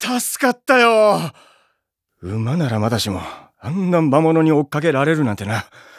助かったよ。馬ならまだしも、あんな魔物に追っかけられるなんてな。